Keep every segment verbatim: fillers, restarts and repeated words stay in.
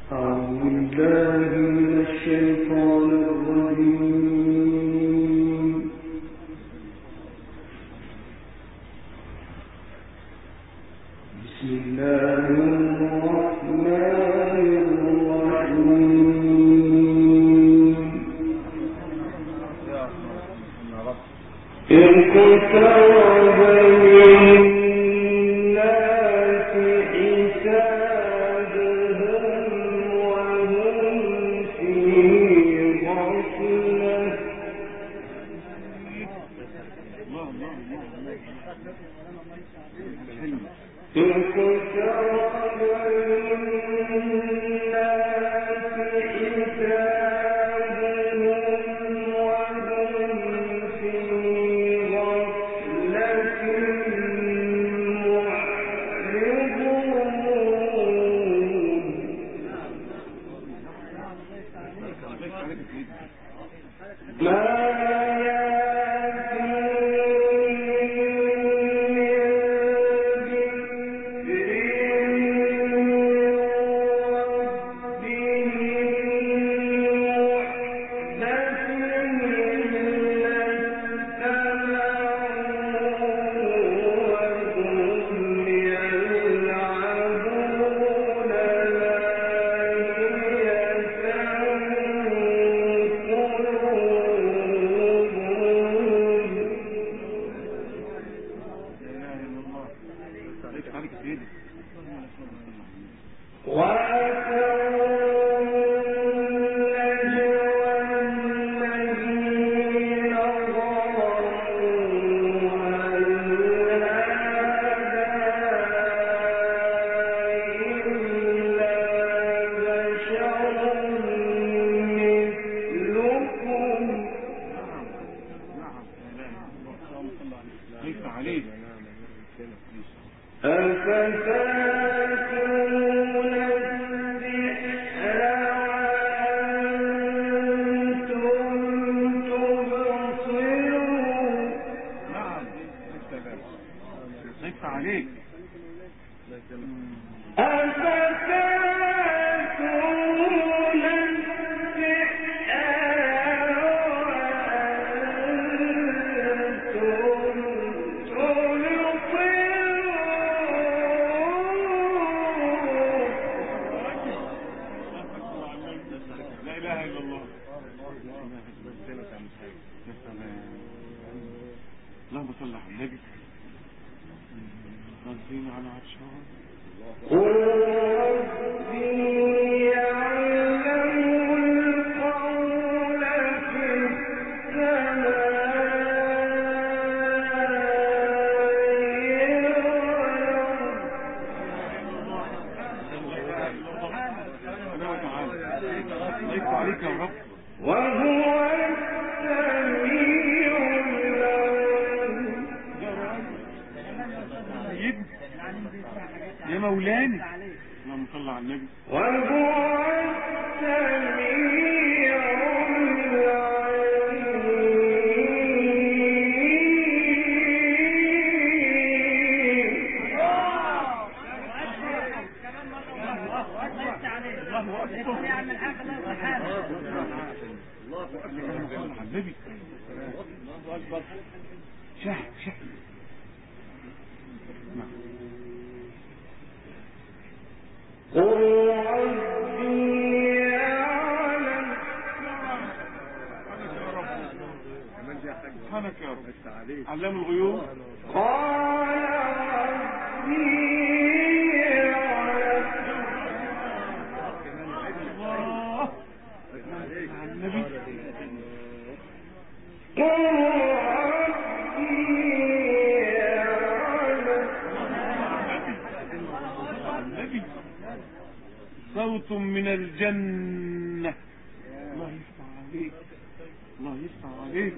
صوت من الجنة. الله يفتح عليك، الله يفتح عليك.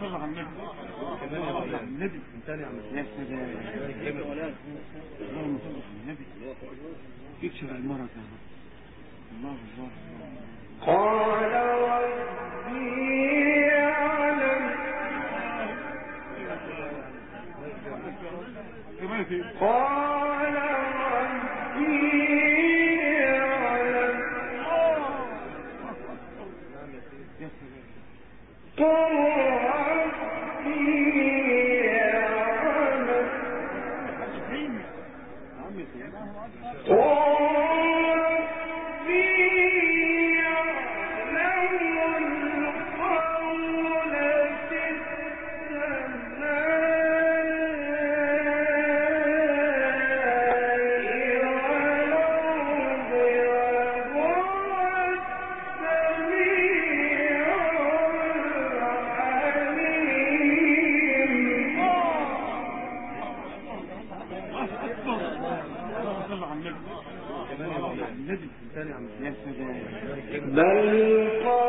صل على النبي. النبي ثاني عم يا سلام. اللهم صل على النبي. يكشف المرض يا رب. الله الله قال ربي أعلم قال ربي أعلم قال ربي بل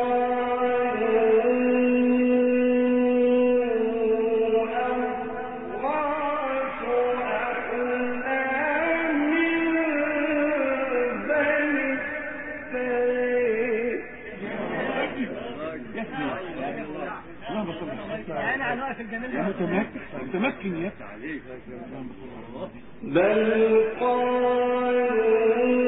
متمكن يا بل قالوا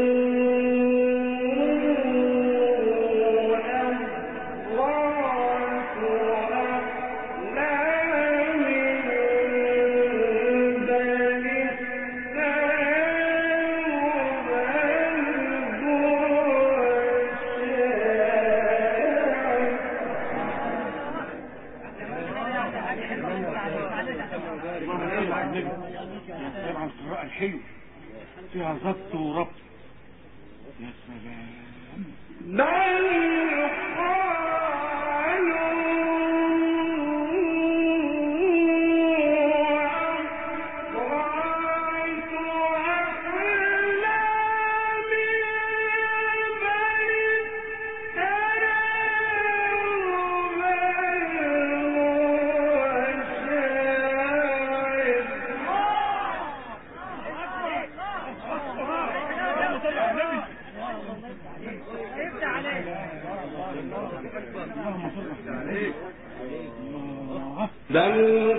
الحلو فيها ضبط وربط يا سلام. بل قالوا بل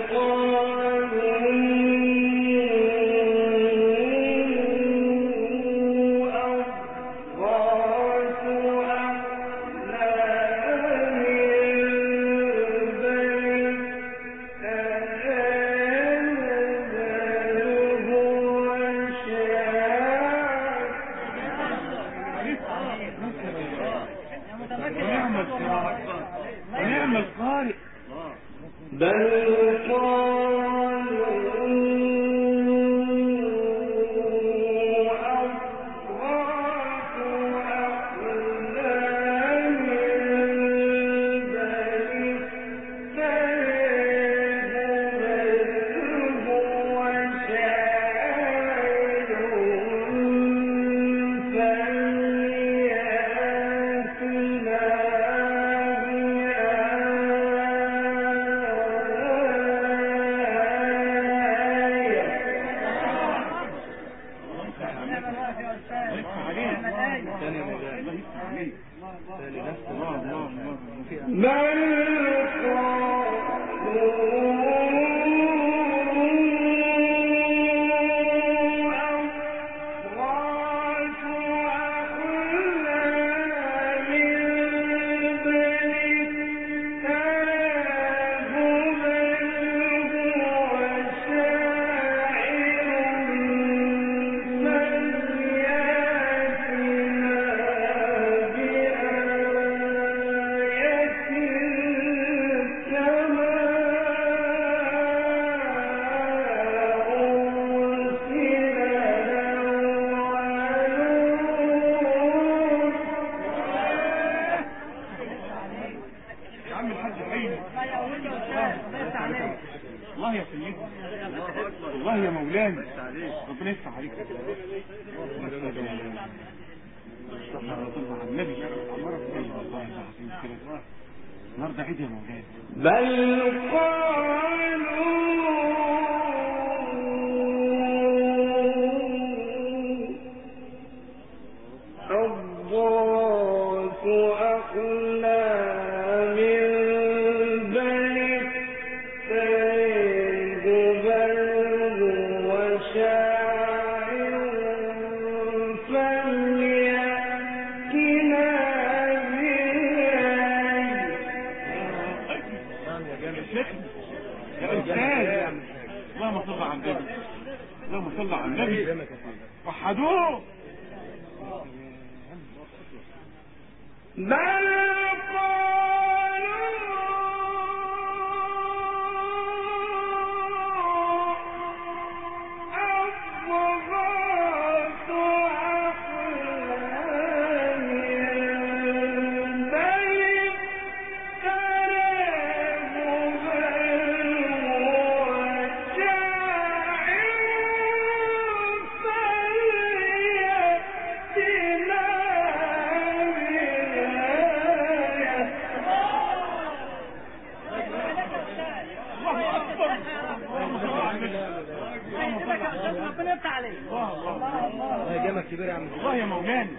ونعم القارئ. بل قالوا الله يا سيدي، الله يا مولانا، ربنا يفتح عليك. صلى على النبي. النهارده عيد يا مولانا. بل قالوا أضغاث أحلام بل افتريه بل هو شاعر فليأتنا يا أستاذ، اللهم صل على النبي، اللهم صل على النبي، وحدوه. بل قالوا أضغاث أحلام بل افتراه بل هو شاعر فليأتنا ربنا يفتح عليك. الله الله الله يجامك كبير يا عم. الله يا مولانا.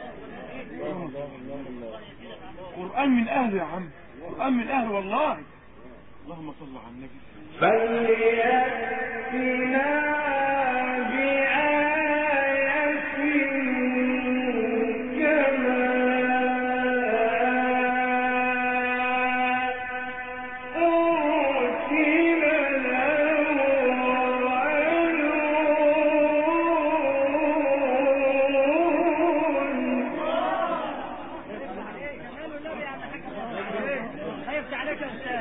قرآن من أهله يا عم، قرآن من أهله والله. اللهم صل على النبي. فليأتنا بآية كما أرسل هيفتح عليك يا أستاذ.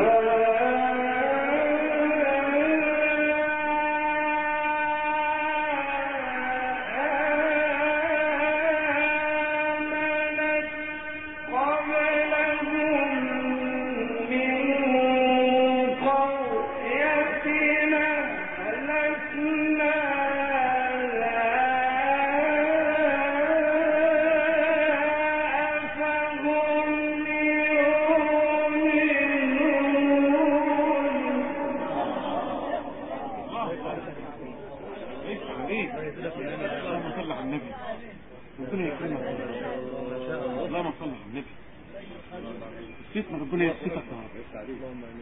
اللهم صل على النبي، ربنا يكرمك. اللهم صل على النبي. الفتنة ربنا يكسفك يا رب.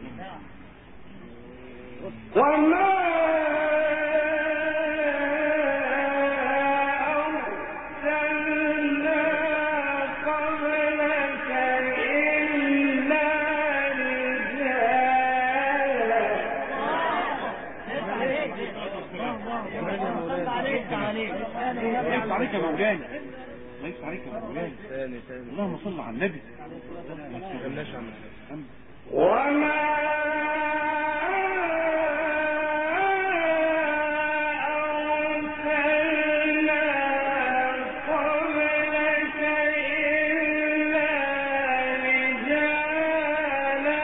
وما أرسلنا قبلك إلا رجالا. ليس عليك يا مولانا، ليس عليك يا مولانا. اللهم صل على النبي. وما أرسلنا قبلك إلا رجالا.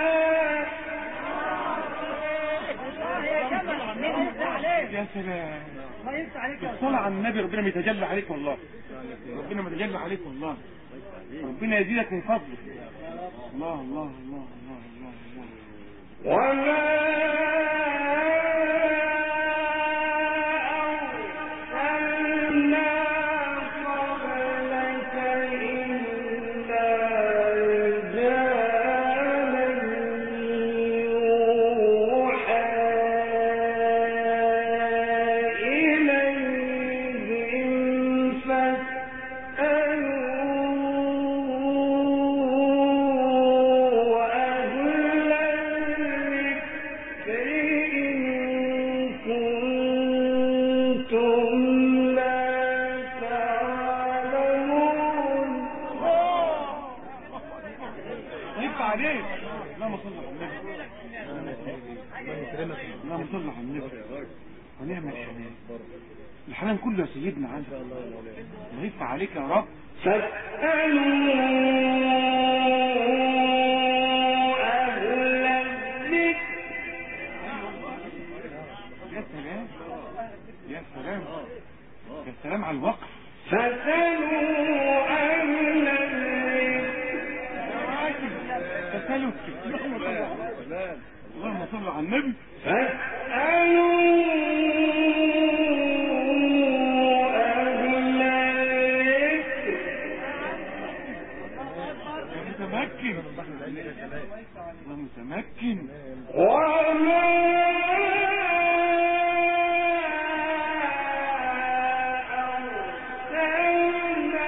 يا سلام، ما يفتح عليك يا أستاذ. الصلاة على النبي ربنا ما يتجلى عليك والله، ربنا ما يتجلى عليك والله، ربنا يزيدك من فضله. الله الله الله الله الله الله. وما أرسلنا قبلك إلا رجالا يوحى إليهم فاسألوا أهل الذكر إن كنتم لا تعلمون. يبقى عليك. اللهم صل على النبي، اللهم صل على النبي. ونعم الحنان، الحنان كله يا سيدنا عنه. الله يفتح عليك يا رب. فاسألوا أهل الذكر. يا سلام يا سلام يا سلام على الوقف. فاسألوا أهل الذكر تسلك صل على النبي. متمكن ومتمكن وما أرسلنا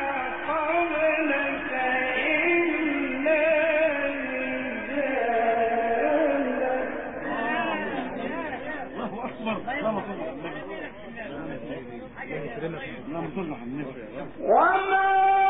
قبلك إلا رجالا. الله أكبر. اللهم صل على النبي. اللهم صل على النبي. وما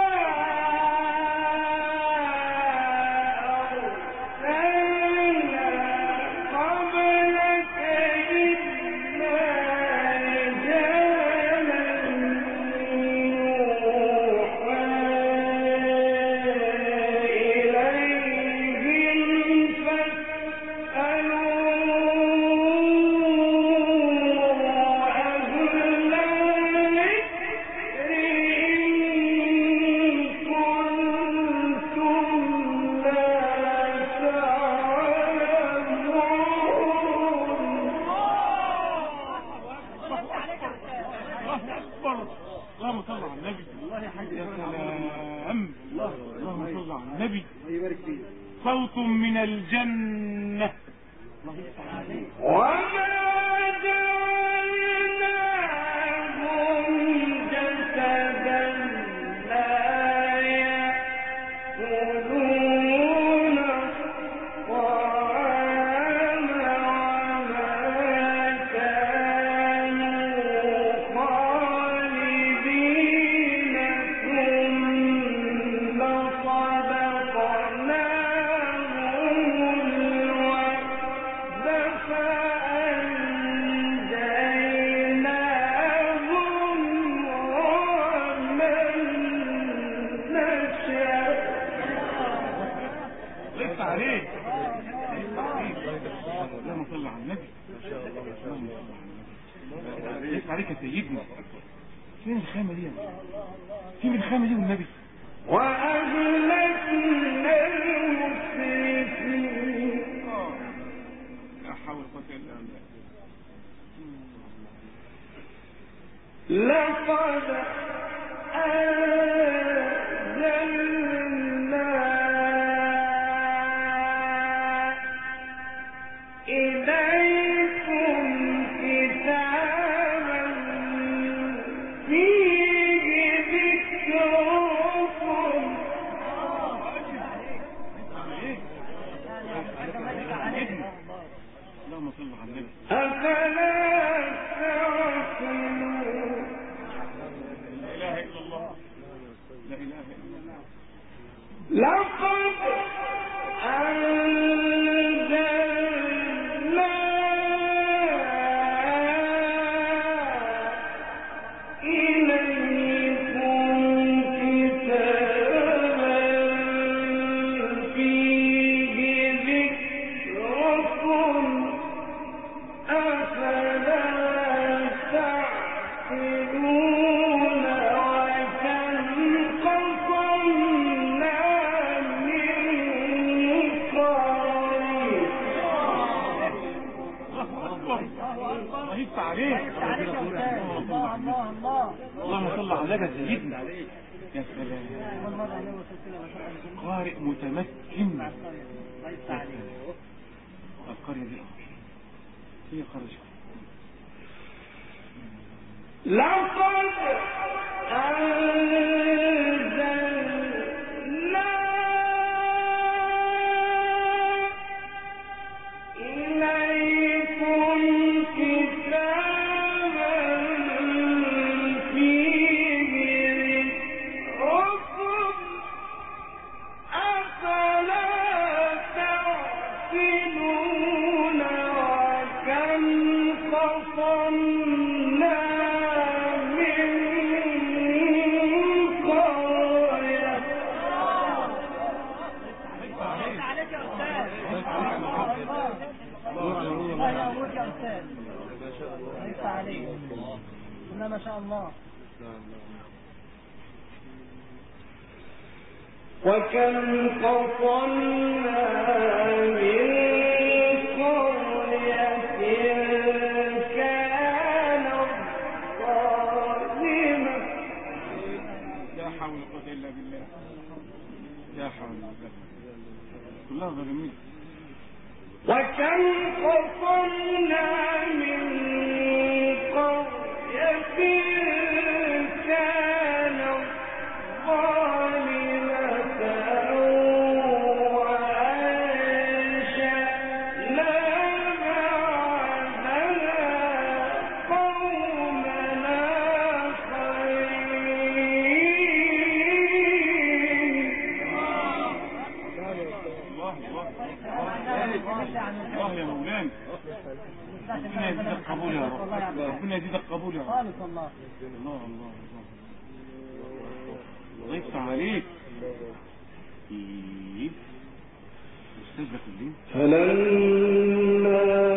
صوت من الجنة. وما جعلناهم جسدا لا يأكلون الطعام وما كانوا خالدين ثم اللهم صل على النبي. ليس عليك يا سيدنا. فين الخامة دي؟ فين الخامة دي والنبي؟ وأهلكنا المسرفين. لا حول ولا قوة إلا بالله. لقد أنزلنا إليكم كتابا فيه ذكركم. اللهم صل على النبي. أفلا تعقلون. لا إله إلا الله. لا إله إلا الله. لقد أنزلنا إليكم كتابا فيه ذكركم. أفلا تعقلون. وكم قصمنا من قرية. الله يفتح عليك. الله الله الله. اللهم صل على النبي سيدنا. يا سلام. قارئ متمكن. القرية دي هي قرية. لقد أنزلنا إليكم كتابا فيه ذكركم. أفلا تعقلون. وكم قصمنا من قرية. عليك يا أستاذ. الله يقويك يا أستاذ. ليس عليك. ما شاء الله. وكم قصمنا من قرية الله يا مولانا، ربنا يزيد القبول يا رب، ربنا يزيد القبول يا رب. الله الله الله الله الله يفتح عليك. ايه استاذ كلين فلما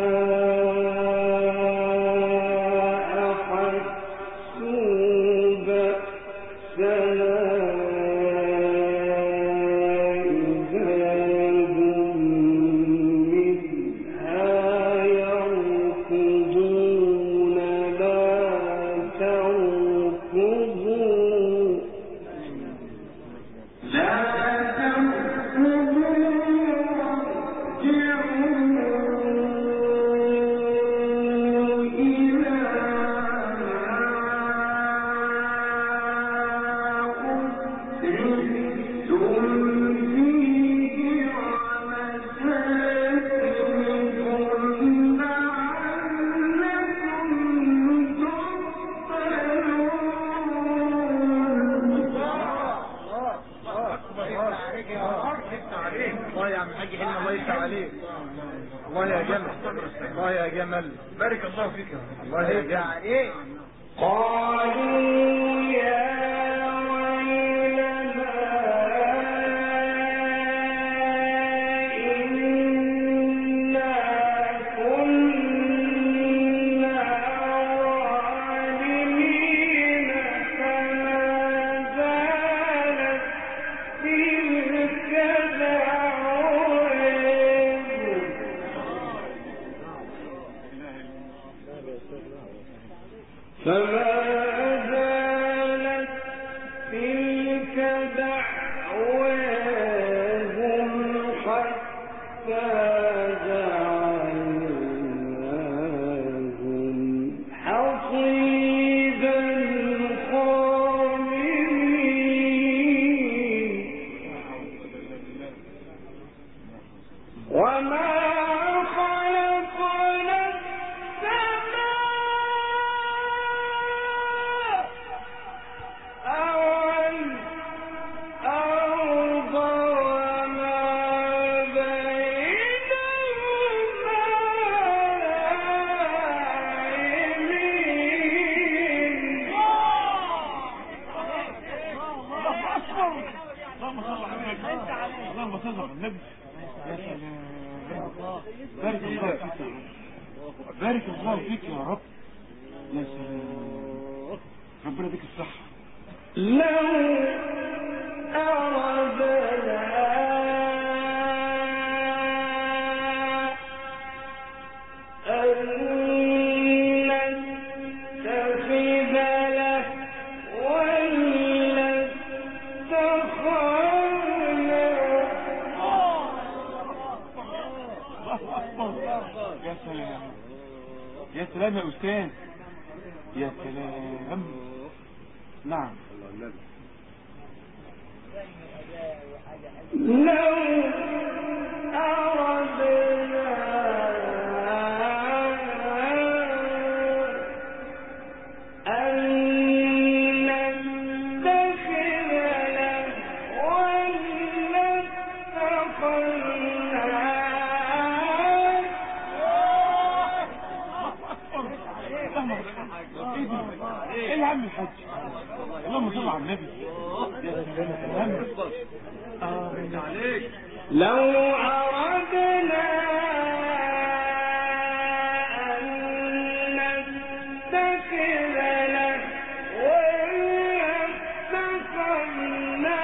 بارك الله فيك. الله يا جمال. قالوا يا بارك الله فيك يا رب. يا سلام، ربنا يديك الصحة. لو أردنا أن نتخذ له ولا اتخذنا. يا سلام يا سلام يا أستاذ، يا سلام. نعم. لو أردنا أن نتخذ له ولا اتخذنا. ايه يا عم الحاج، اللهم صل على النبي. يا سلام. آمين عليك. لو أردنا أن نتخذ له ولا اتخذنا.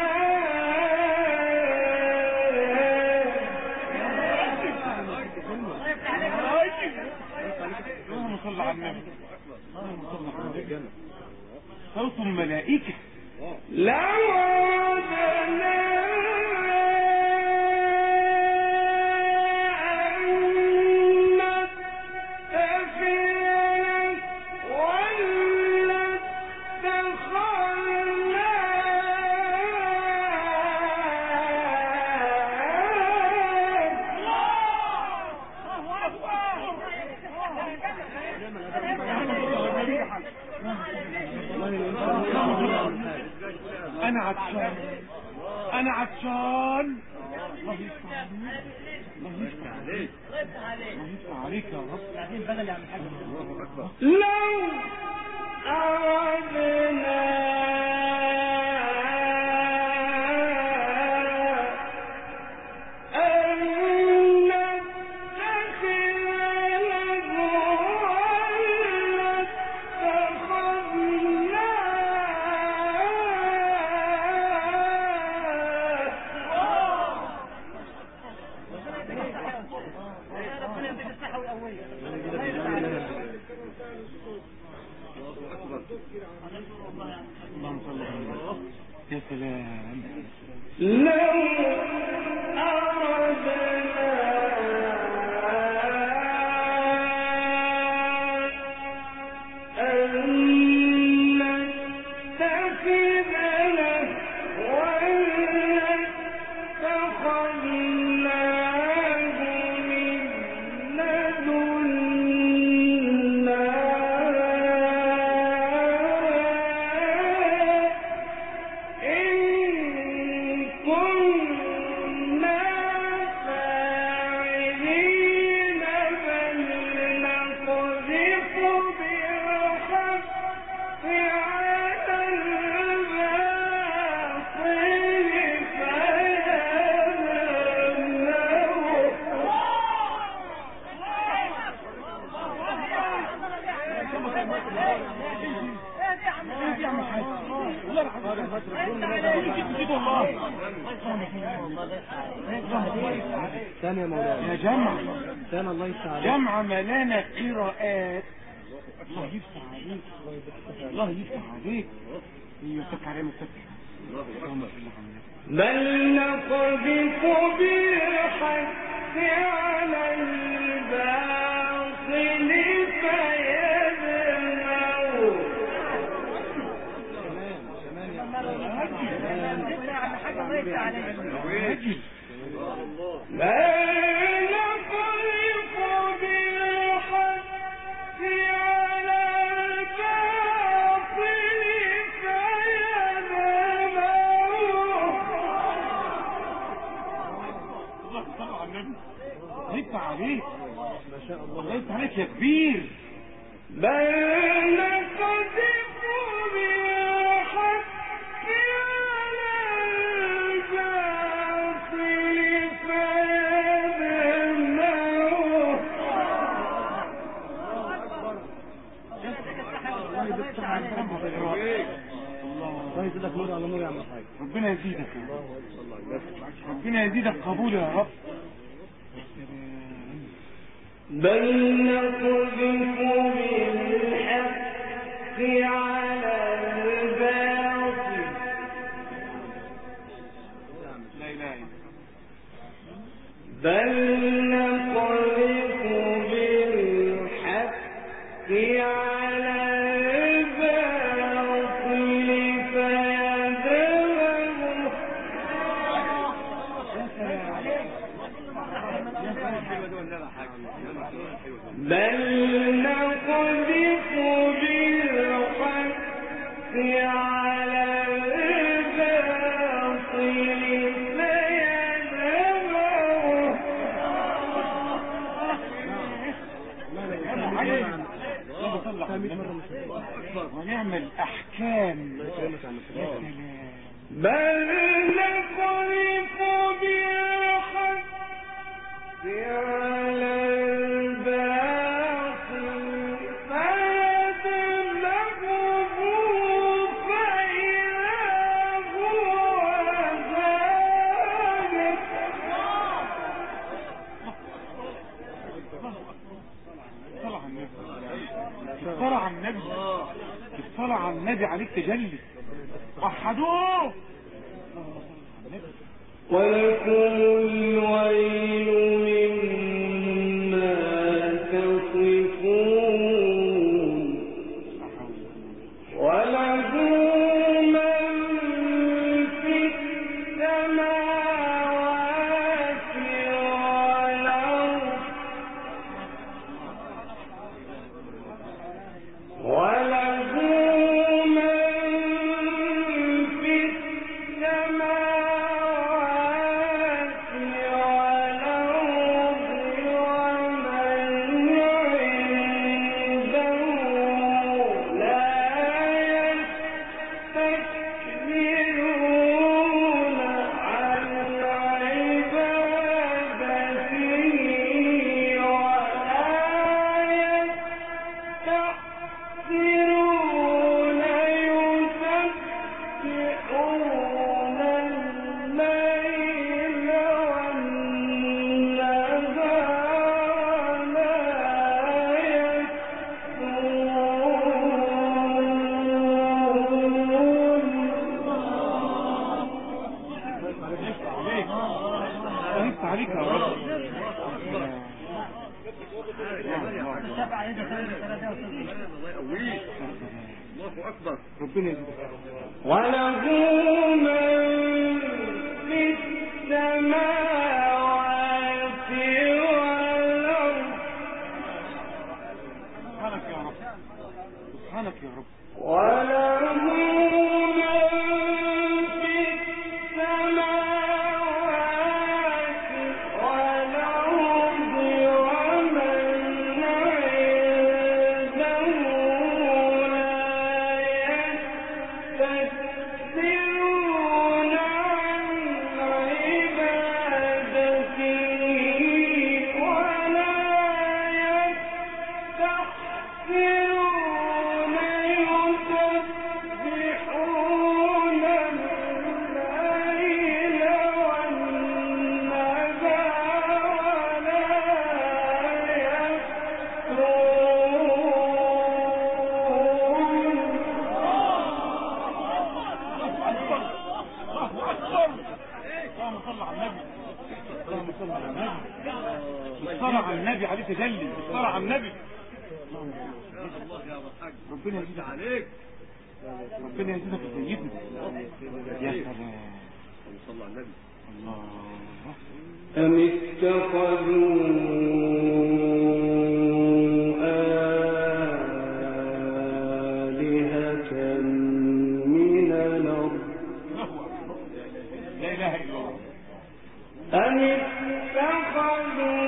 اللهم صل على النبي. اللهم صل على النبي. صوت الملائكة. لو أردنا أن نتخذ انا عطشان انا عطشان. الله يفتح عليك الله يفتح عليك يا رب. بعدين بدل يا عم الحاج. لو أردنا اللهم صل على النبي. يا سلام. لو أردنا أن نتخذ لهوا لاتخذناه من لدنا إن كنا فاعلين بل نقذف بالحق على الباطل ثانية مولانا يا جمع ثانية الله يفتح عليك. جمع ملانا قراءات. الله يفتح عليك الله يفتح عليك. يفتح عليك مفتح. اللهم صل على النبي. بل نقذف بالحق على الباطل فيدمغه بل نقذف بالحق على الباطل الله صل على النبي. يفتح عليك ما شاء الله. الله يفتح عليك يا كبير. بل نقذف بالحق على الباطل فيدمغه الله يزيدك نور على نور يا عم الحاج. ربنا يزيدك يا رب. ربنا يزيدك قبول يا رب. بل نقذف بالحق على الباطل لا اله الا بل نقذف بالحق على الباطل فيدمغه بل نقذف بالحق على الباطل فيدمغه ونعمل احكام. بل نقذف بالحق على الباطل فيدمغه فإذا هو زاهق الصلاة على النبي. الصلاة على النبي. الصلاة على النبي عليك تجلي. وحدوه. ولكم الويل مما تصفون وله من في السماوات والأرض وله من في سبعة إذا ثلاثة ثلاثة وثلاثين. الله يقويك. الله أكبر. ربنا يزيدك. وله من في السماوات والأرض. سبحانك يا رب، سبحانك يا رب. وله من في السماوات والأرض ومن عنده لا يستكبرون عن عبادته ولا يستحسرون يسبحون الليل والنهار ولا اللهم صل على النبي، اللهم صل على النبي، الصلاة على النبي عليه تجلي، الصلاة على النبي. الله يا أبو الحاج. ربنا يزيدك عليك. ربنا يزيدك يا سيدنا. يا سلام. صلى على النبي. الله. أم اتخذوا آلهة من الأرض لا إله إلا الله. أم اتخذوا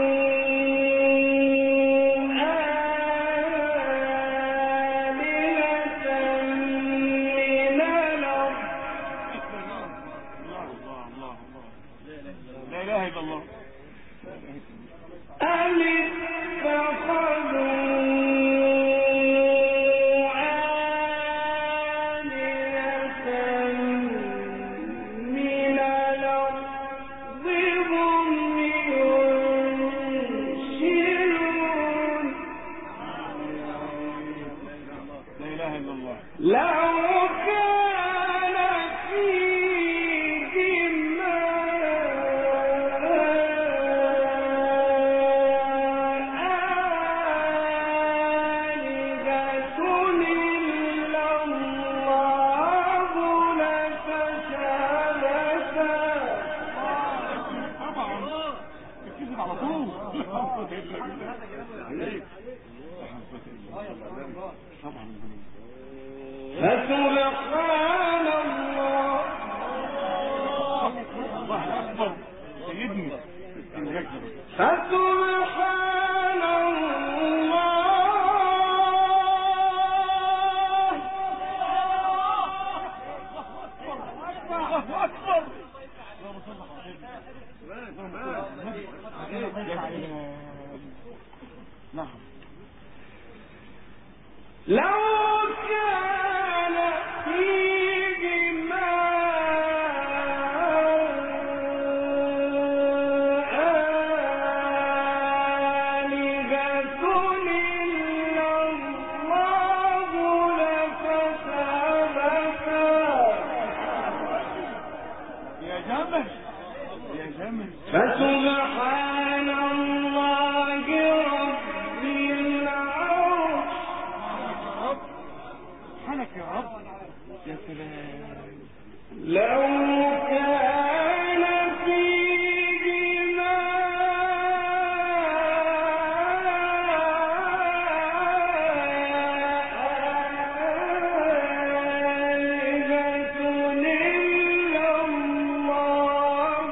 لا إله إلا الله. أم اتخذوا آلهة من الأرض هم ينشرون. لا إله إلا الله. لو كان فيهما آلهة إلا الله لفسدتا. طبعا تكذب على طول. طبعا. فسبحان الله. الله أكبر. سيدني. فسبحان الله. الله أكبر. نعم. لو كان فيهما آلهة إلا الله لفسدتا. يا جمل، يا جمل. فسبحان الله رب العرش. سبحانك يا رب. يا سلام. لو كان فيهما آلهة إلا الله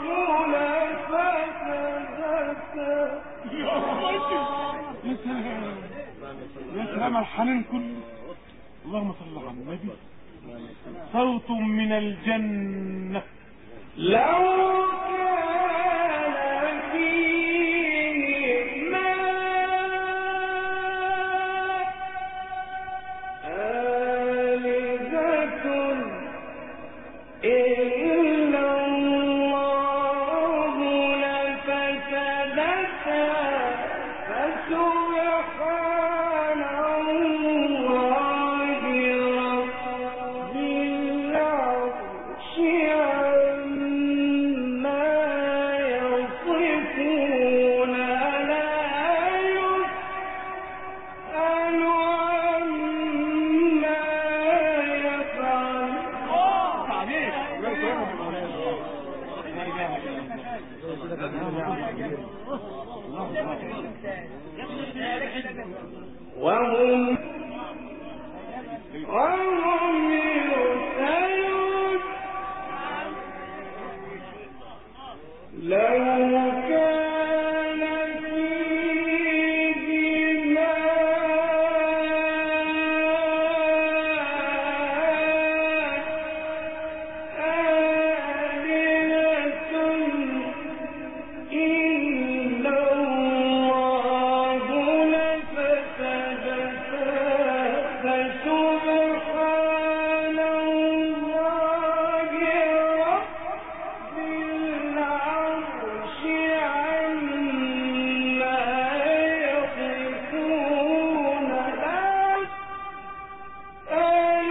لفسدتا. يا سلام. يا سلام على الحنان كله. اللهم صل على النبي. صوت من الجنة. لو كان فيهما آلهة إلا الله لفسدتا. فسبحان الله رب العرش عما يصفون. لا وهم وهم يرسلون لو كان فيهما آلهة إلا الله لفسدتا فسبحان الله رب العرش عما يصفون لا يسأل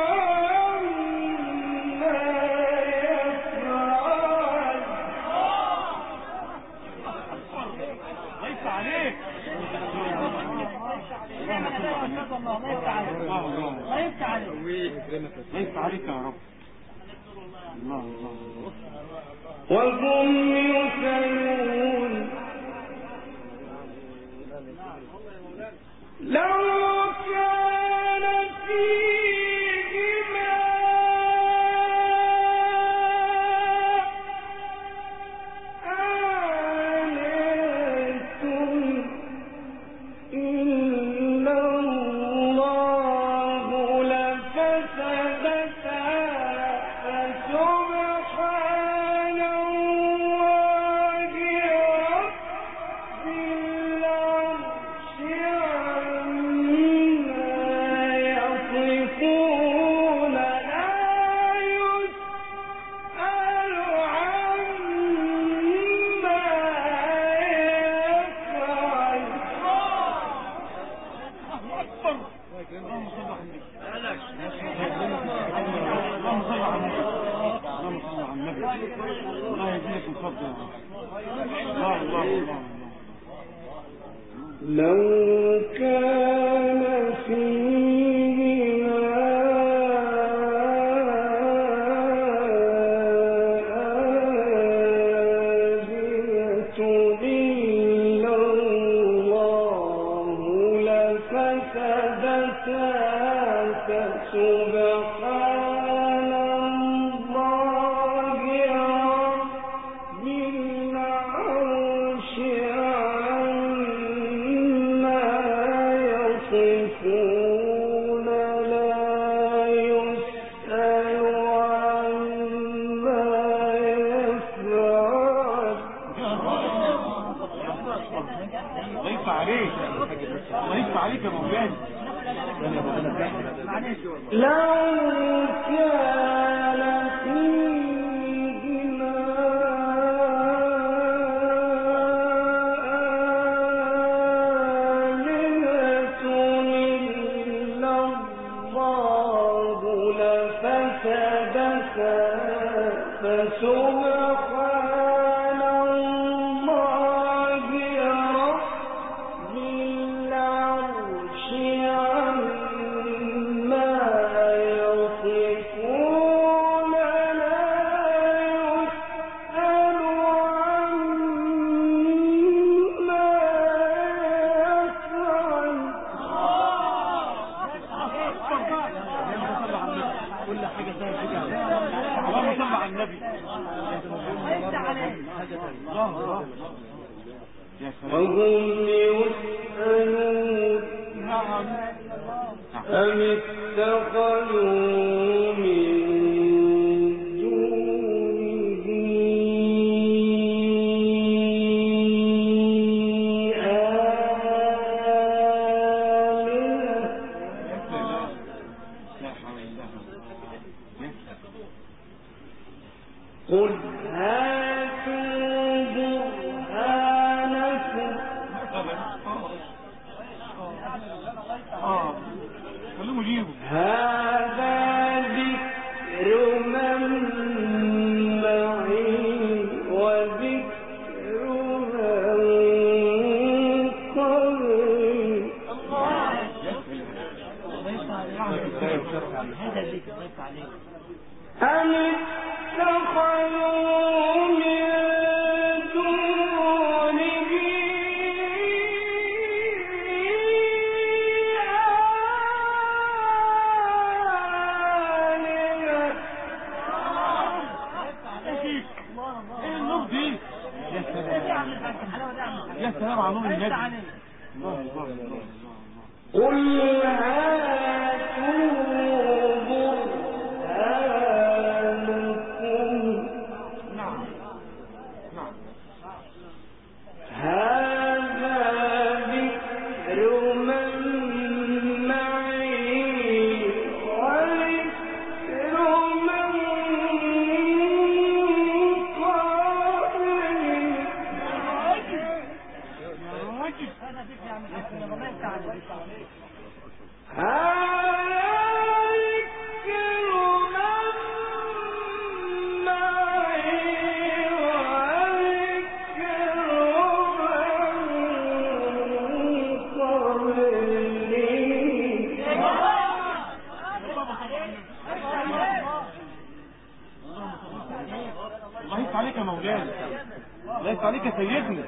عما يفعل ليس عليك. ليس عليك يا رب. الله الله وهم يسألون لو كان فيهما آلهة إلا الله لفسدتا فسبحان الله رب العرش عما يصفون لا يسأل عما يفعل اللهم صل على النبي. اللهم صل على النبي. اللهم صل على النبي. الله يزيدك من فضله يا رب. الله الله الله لو كان فيهما آلهة إلا الله لفسدتا فسبحان الله رب العرش عما يصفون لا يسأل عما يفعل ليس عليك. ليس عليك يا مولانا. لو كان فيهما آلهة إلا الله لفسدتا فسبحان الله رب العرش عما يصفون لا يسأل عما يفعل كل حاجة زي كده. اللهم صل على النبي. الله الله يا سلام. وهم يسألون نعم. أم اتخذوا من دونه آلهة لا حول ولا قوة. قل هاتوا برهانكم اه خلوهم يجيبوا. هذا ذكر من معي وذكر من قبلي هذا الذكر ضيف عليه. أم اتخذوا من دونه مع نور النبي. عليه. الله الله الله. قل هاتوا برهانكم. نعم نعم. هذا ذكر من معي وذكر من قبلي. هذا فيك يا عم الحسن الله يفتح عليك. الله يفتح عليك يا مولانا. الله يفتح عليك يا سيدنا.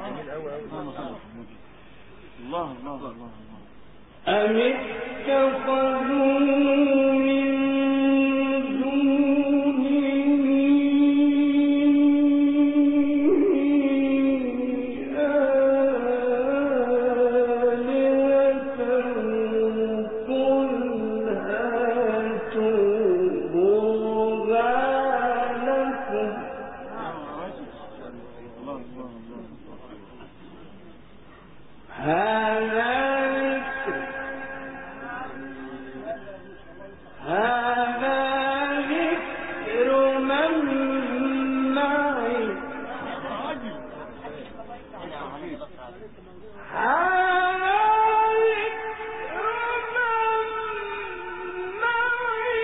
الله الله الله. أم اتخذوا من دونه آلهة قل هاتوا برهانكم. هذا هذا ذكر من معي. هذا ذكر من معي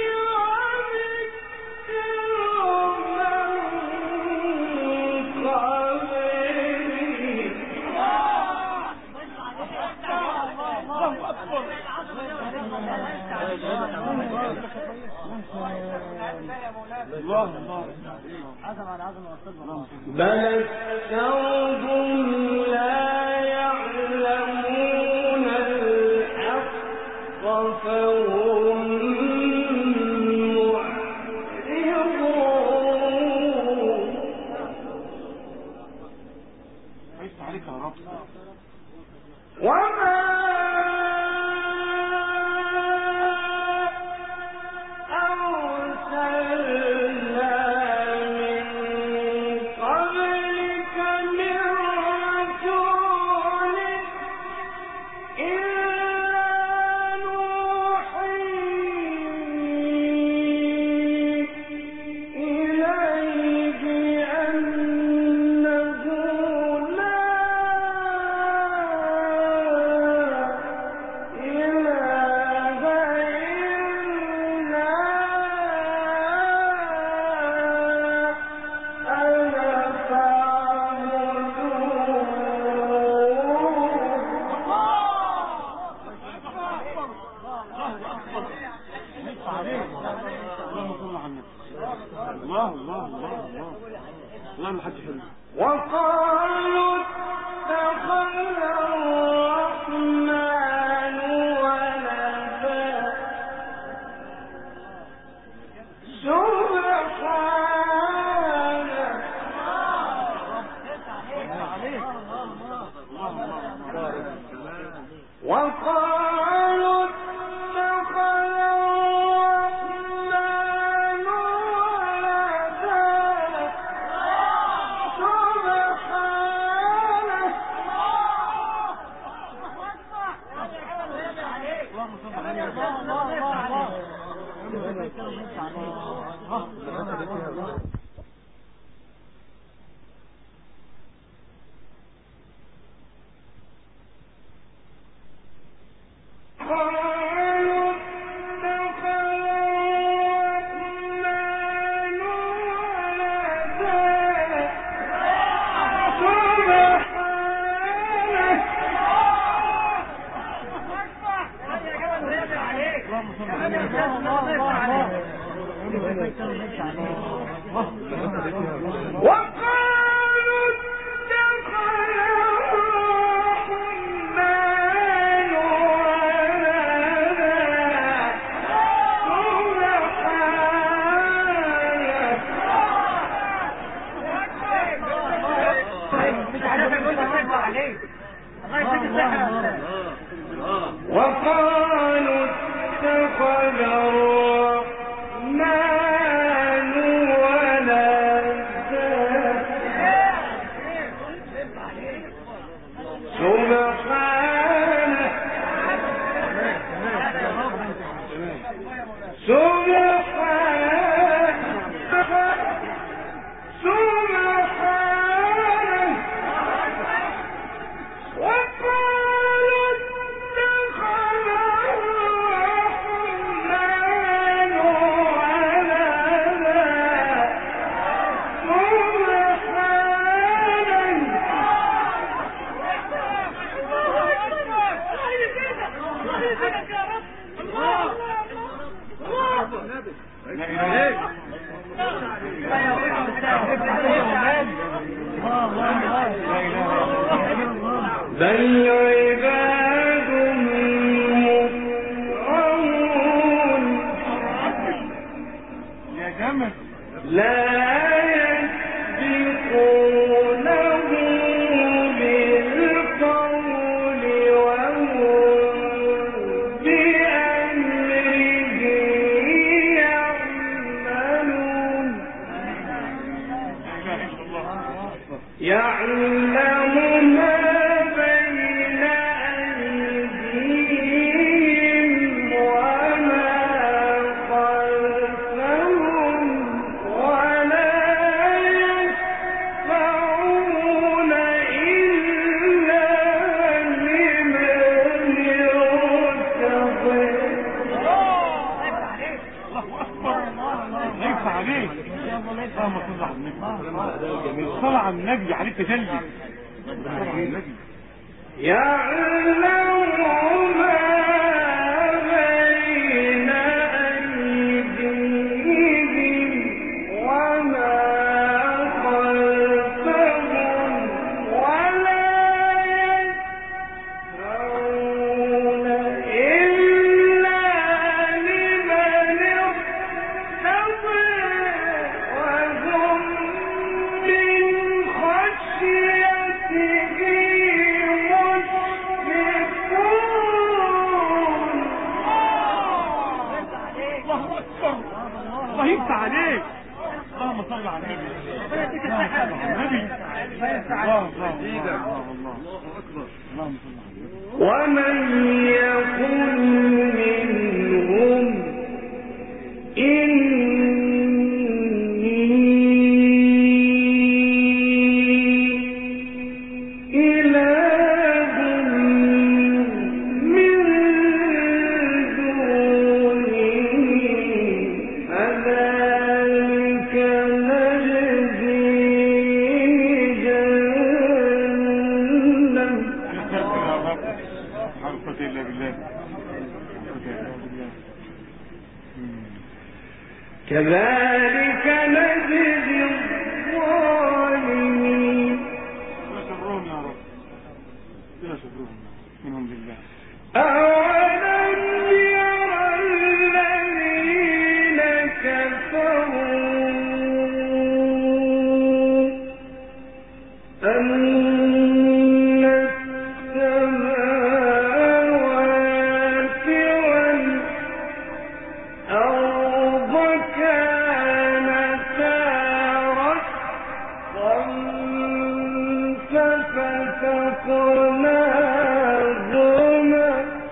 الله الله. عزم على عزم واستغفر. بل أكثرهم لا يعلمون الحق فهم معرضون. عيش عليك يا رب. وما الله الله الله الله. الله ما حد حلو. وقالوا اتخذ الرحمن ولدا سبحانه. وقالوا يسعدك يا رب. الله لا اله بل عباد مكرمون يا جمل لا يسبقونه بالقول وهم بأمره يعملون يعلم ما بين أيديهم وما خلفهم ولا يشفعون إلا لمن يرتضي. ليس عليك اللهم صل على النبي صل على النبي عليك تجلي يعلم ما بين أيديهم وما خلفهم ولا يشفعون إلا لمن ارتضى وهم من خشيته الله يفتح عليك اللهم صل على النبي النبي الله الله الله الله اكبر اللهم صل على النبي ومن يقل منهم إني إله من دونه فذلك نجزيه جهنم. حرفة إلا بالله كذلك نجزي الظالمين. لا شرهم يا رب لا شرهم منهم لله. أولم يرى الذين كفروا أن السماوات والأرض كانتا رتقا ففتقناهما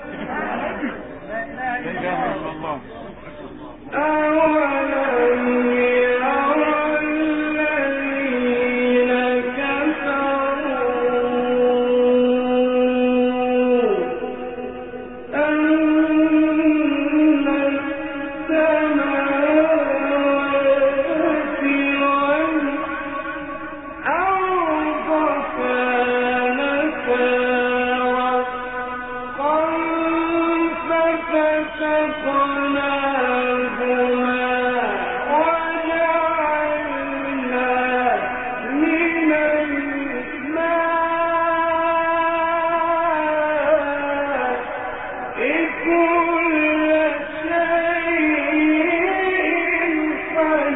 لا إله إلا الله أولم يرى الذين كفروا أن السماوات والأرض كانتا رتقا ففتقناهما وجعلنا من الماء كل شيء حي.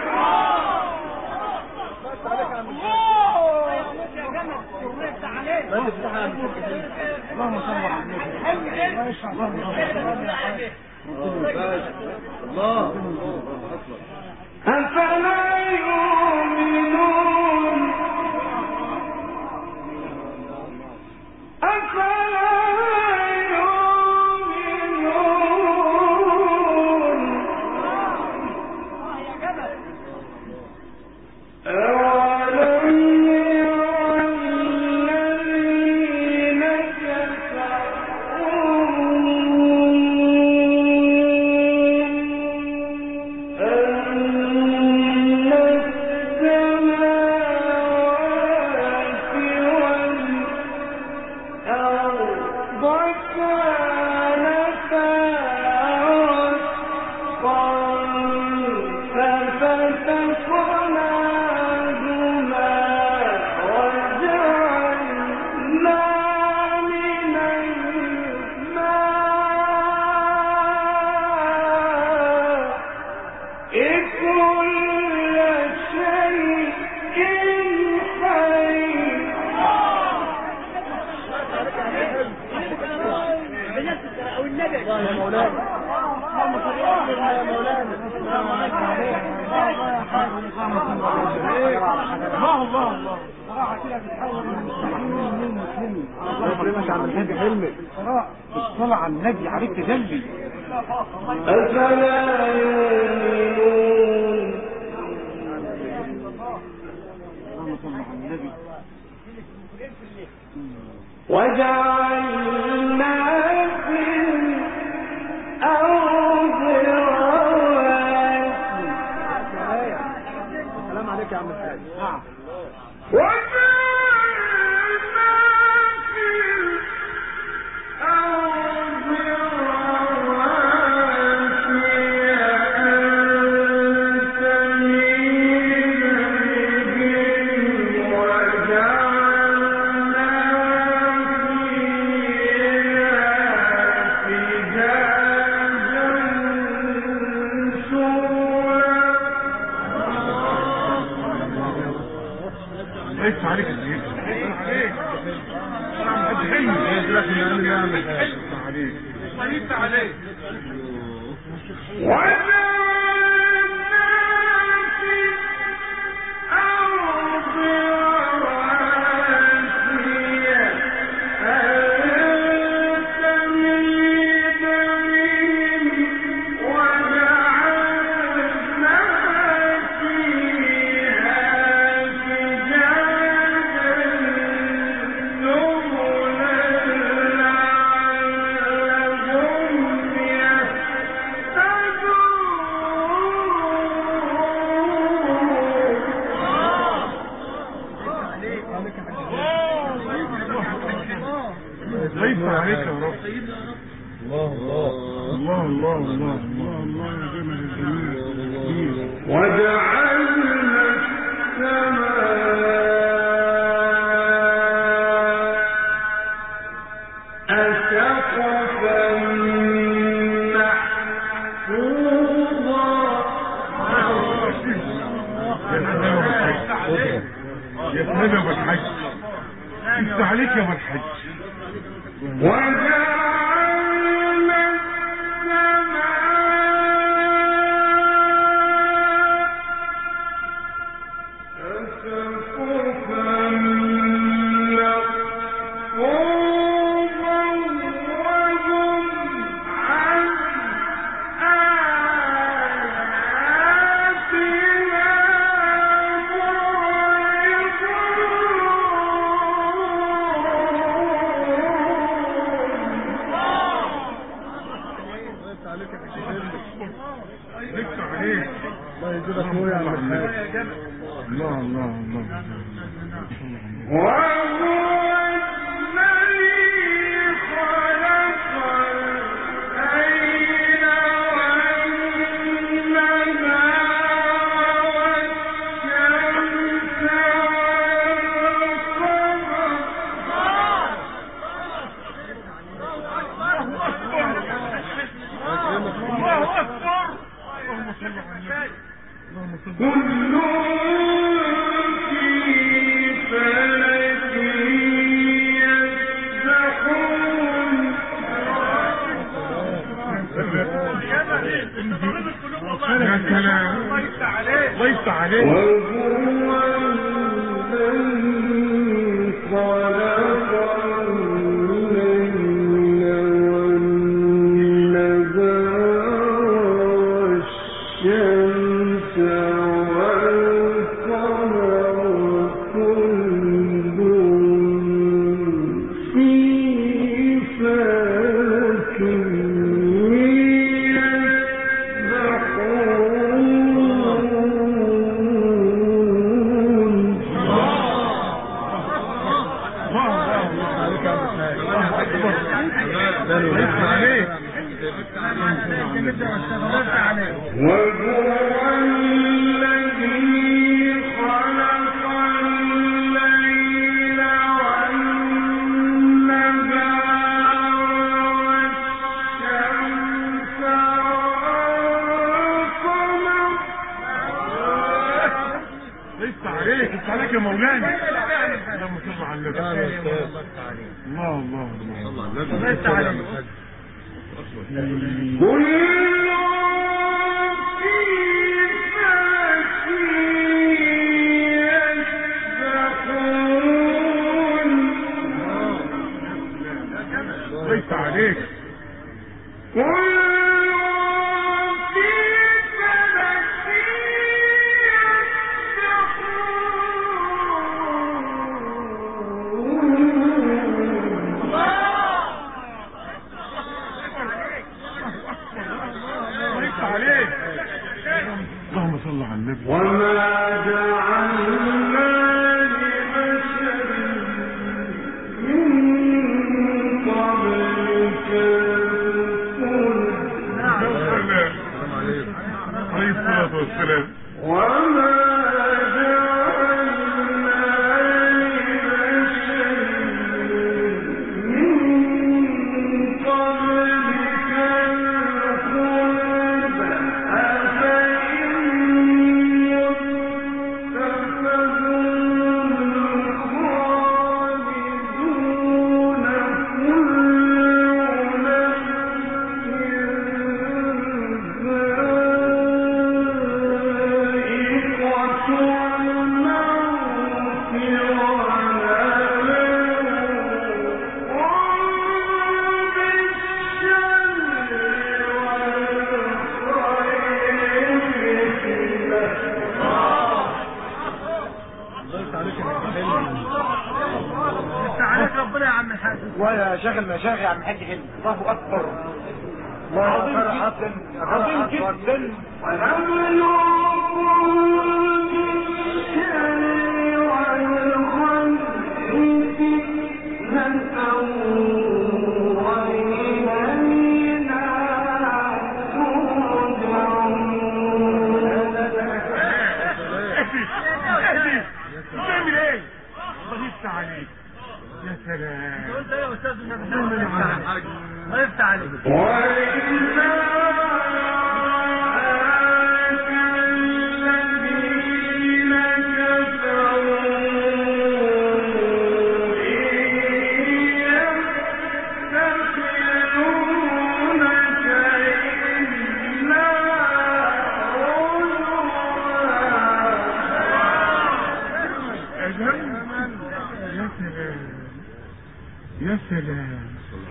اللهم صل على النبي الله أفلا يؤمنون أفلا يؤمنون أولم يرى الذين كفروا أن يا مولانا اللهم صل على مولانا. الله الله الله صراحة كده بتحول من المسلمين للمسلمين. الله يكرمك يا عم الحاج حلمي. الصلاة على النبي عليك تجلي. أفلا يؤمنون. اللهم صل على النبي. وجعلنا في الأرض رواسي. السلام عليك يا عم الحاج. نعم. وجعلنا في الأرض رواسي أن تميد بهم وجعلنا ليس عليك الزيت عليك حد حلمي يدرك من أن نعمل عليك ليس عليك ليس عليك يا رب. الله الله الله الله الله الله يا جمال الجميل. وجعلنا السماء سقفا محفوظا. يا سلام يا ابو الحج. ليس عليك يا ابو الحج. وجعلنا السماء سقفا محفوظا وهم عن آياتنا ليس عليك. الله يجزاك نور يا عم الحاج. الله الله الله. وهو الذي خلق الليل والنهار والشمس الله أكبر. اللهم صل على النبي. كل في فلك يسبحون. يا سلام. ليس عليك. وهو الذي خلق الليل والنهار والشمس والقمر كل في فلك وهو الذي خلق الليل والنهار والشمس والقمر. ليس عليك. ليس عليك يا مولانا. اللهم صل على النبي. الله الله الله. ليس عليك. عليك اللهم صل على النبي. وما جعلنا لبشر من قبلك الخلد. عليه الصلاة والسلام. وما ويا شيخ المشايخ يا عم الحاج حلمي. الله اكبر. عظيم جدا عظيم جدا. بتعمل ايه؟ الله يفتح عليك. يا سلام. انت يا استاذ النبي الله يفتح عليك. يا سلام.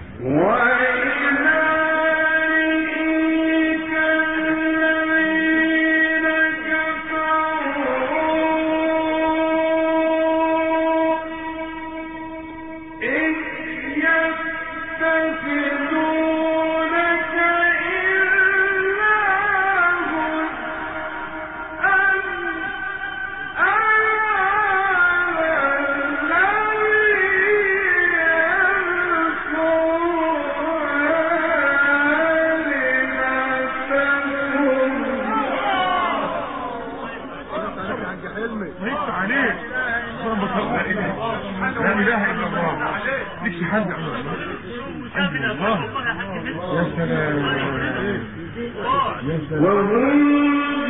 لا اله الا الله. ليش حد الله. يا سلام. يا سلام.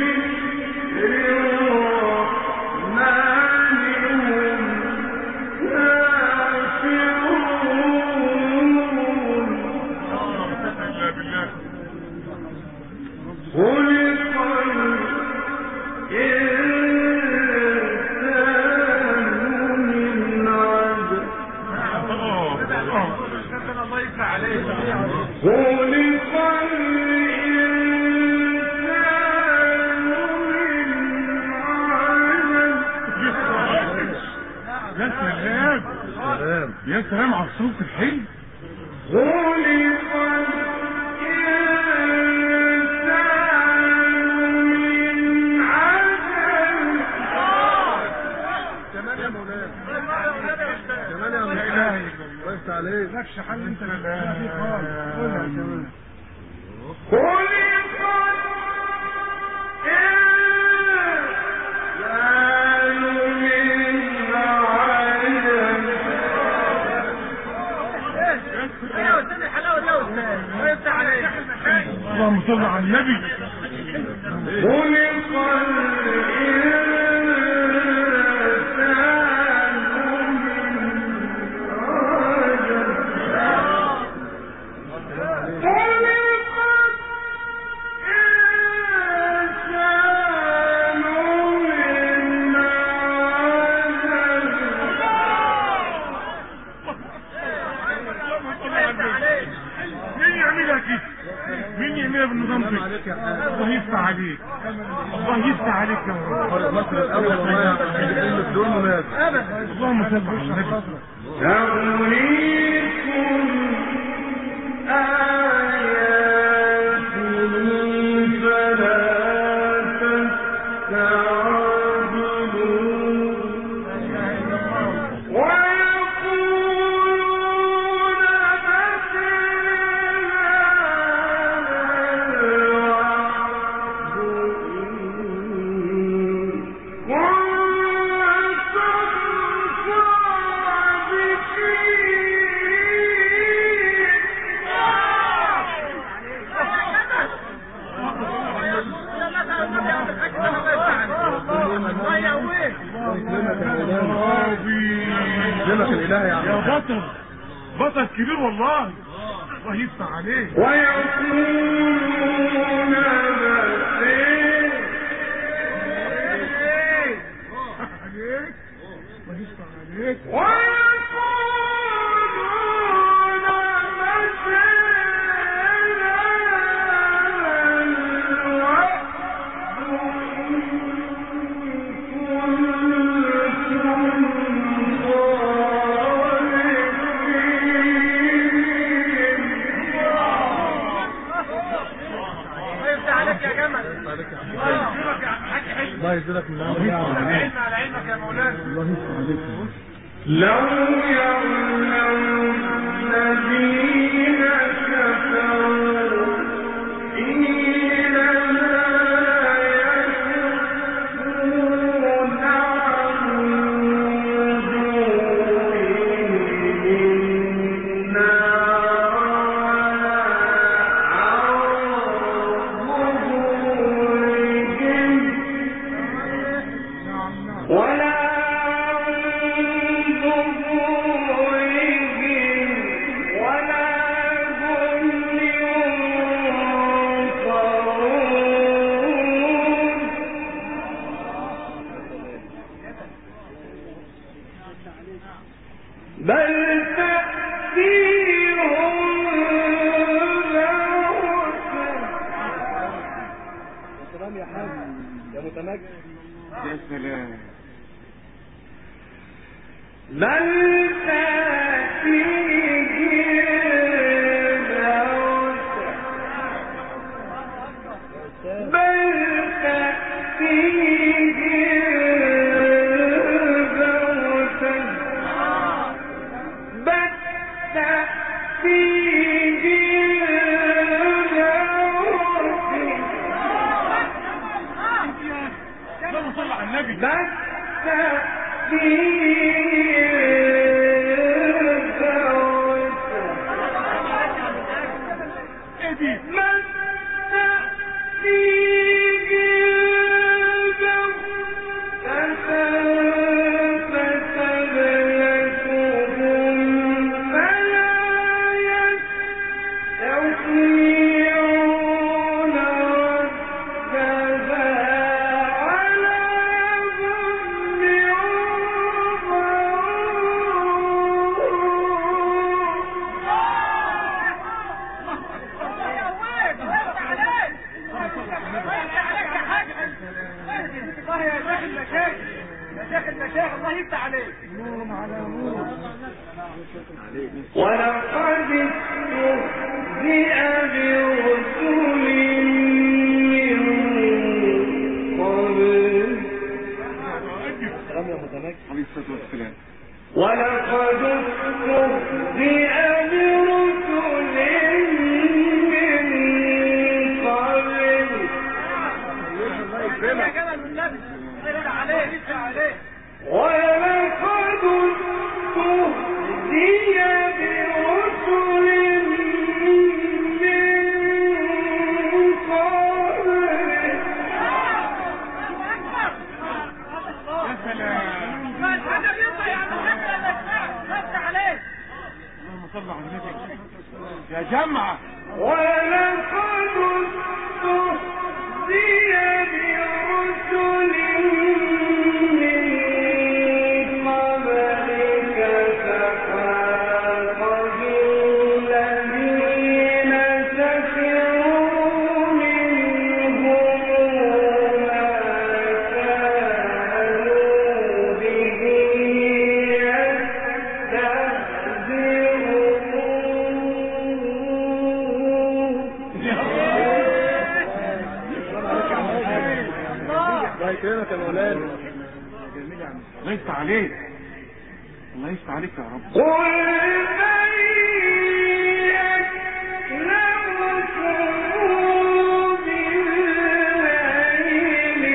يا سلام على الصوت الحلو. كمان يا مولانا كمان يا مولانا الله يفتح عليك. مالكش حل انت في خالص. قولها كمان. اللهم صل على النبي. خلق علينا بالنظام ده. الله يفتح عليك، الله يفتح عليك يا رب. فرق مصر الاول والله عايزين الدول مناسب. اللهم صل على النبي. يا بطل بطل كبير والله. الله يفتح عليك. ويقولون عليك الله يفتح عليك. الله يجزاك من العمل على علمك يا مولانا. الله يفتح عليك. لو يعلم الذين كفروا حين لا يكفون عن وجوههم النار ولا بل تأتيهم بغتة. يا سلام يا حاج يا متمكن. يا سلام. بل تأتيهم بغتة بل تأتيهم بغتة بل تأتيهم بغتة. اللهم صل على النبي. بل ولقد استهزئ برسل من قبل. سلام يا متمكن. عليه الصلاة والسلام. ولقد استهزئ برسل من قبل. يا جمال والنبي غير عليه لسه عليه. ولقد استهزئ برسل من قبل. يا سلام. هذا بيطلع يا عم الحاج انا اسمع عليه. اللهم صل على النبي. يا جمعة. ولقد استهزئ برسل من قبلك فحاق بالذين سخروا يكرمك يا مولانا. الله يفتح عليك، الله يفتح عليك يا رب. قل من يكلمكم بالليل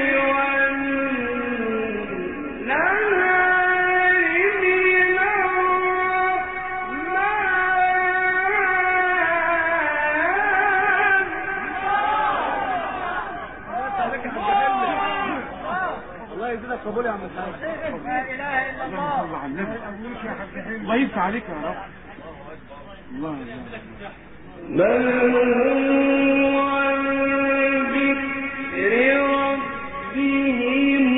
والنهار من الرحمن. الله يزيدك قبول يا عم الحاج. لا اله الا الله. الله على النبي، الله يفتح عليك يا رب. الله الله بل هو عن ذكر ربهم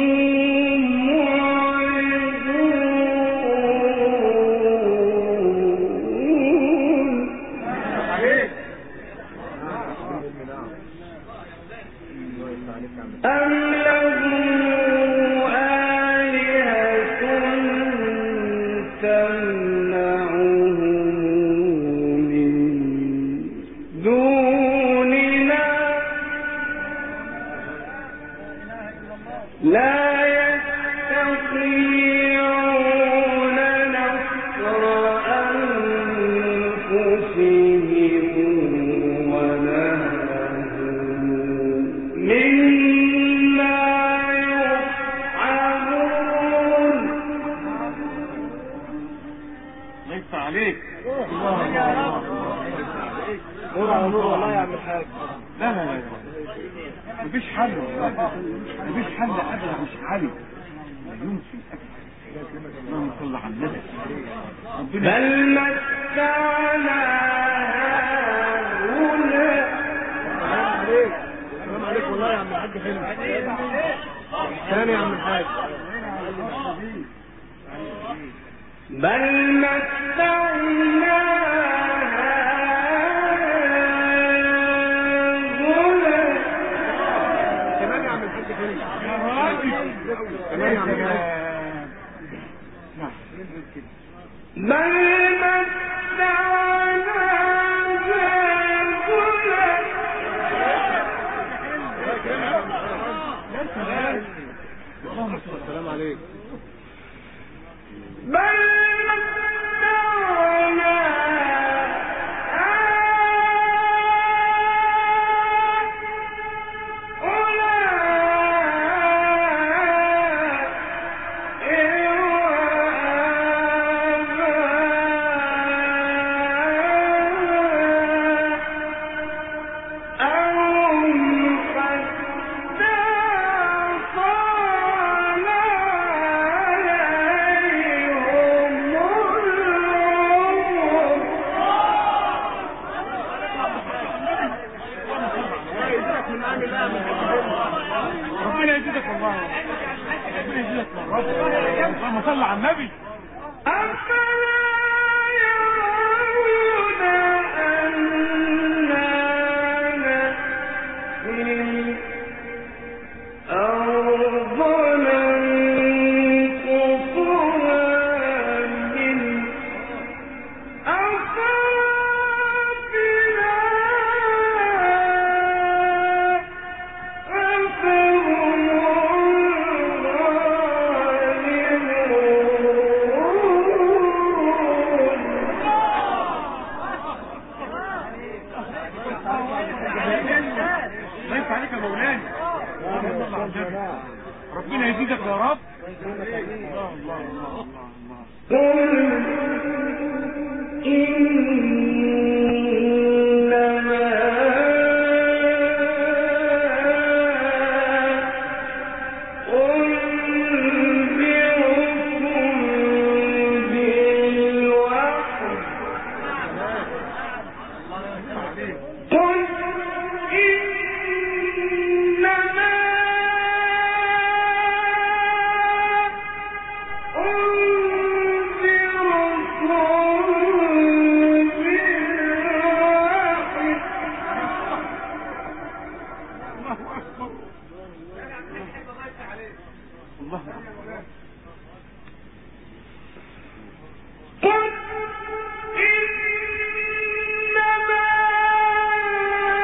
معرضون. أم لهم آلهة تمنعهم من دوننا لا يستطيعون نصر أنفسهم ولا هم منا يصحبون. الله يفتح عليك. نور على نور والله يا عم الحاج. لا لا لا مفيش حل والله، مفيش حل ابدا، مش حل لا يمكن ابدا. اللهم صل على النبي. ربنا بل متعنا هؤلاء. السلام عليكم والله يا عم الحاج. حلو ثاني يا عم الحاج. بل متعنا هؤلاء. كمان يا عم الحاج. حلو يا راجل، كمان يا عم الحاج. نعم بل متعنا هؤلاء. السلام عليكم. بل متعنا ربنا يزيدك والله، ربنا يزيدك والله. اللهم صل على النبي. أفلا يرون أنا نأتي الأرض ننقصها من أطرافها أفهم الله يفتح عليك يا مولانا. اللهم صل على النبي. ربنا يزيدك يا رب. الله الله الله الله الله. قل إنما أنذركم بالوحي. قل إنما الله أكبر. قل إنما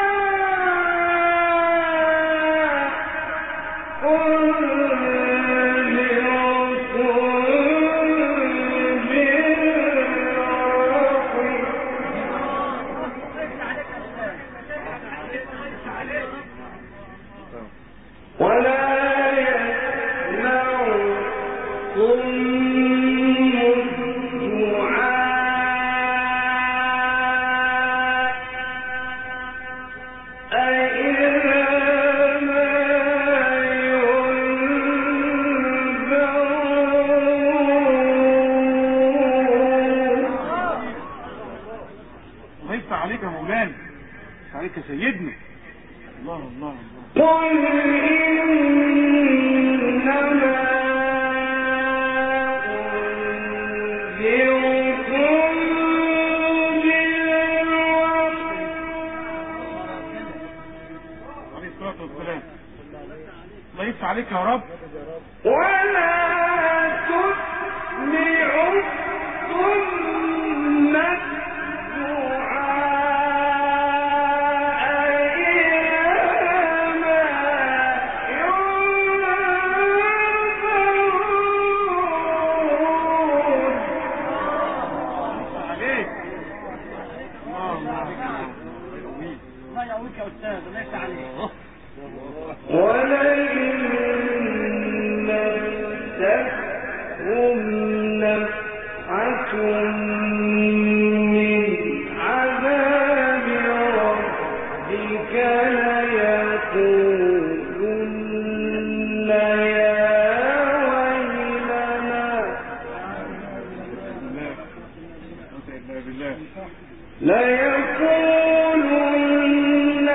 عليك يا سيدنا. الله الله الله. قل إنما الله يفتح عليك يا رب. ولا تسمع الصم الدعاء إلى ما ينفعون. عليك الله يعويك يا أستاذ. الله يفتح عليك. ولئن مستهم نفحة من عذاب ربك ليقولن يا ويلنا ليقولن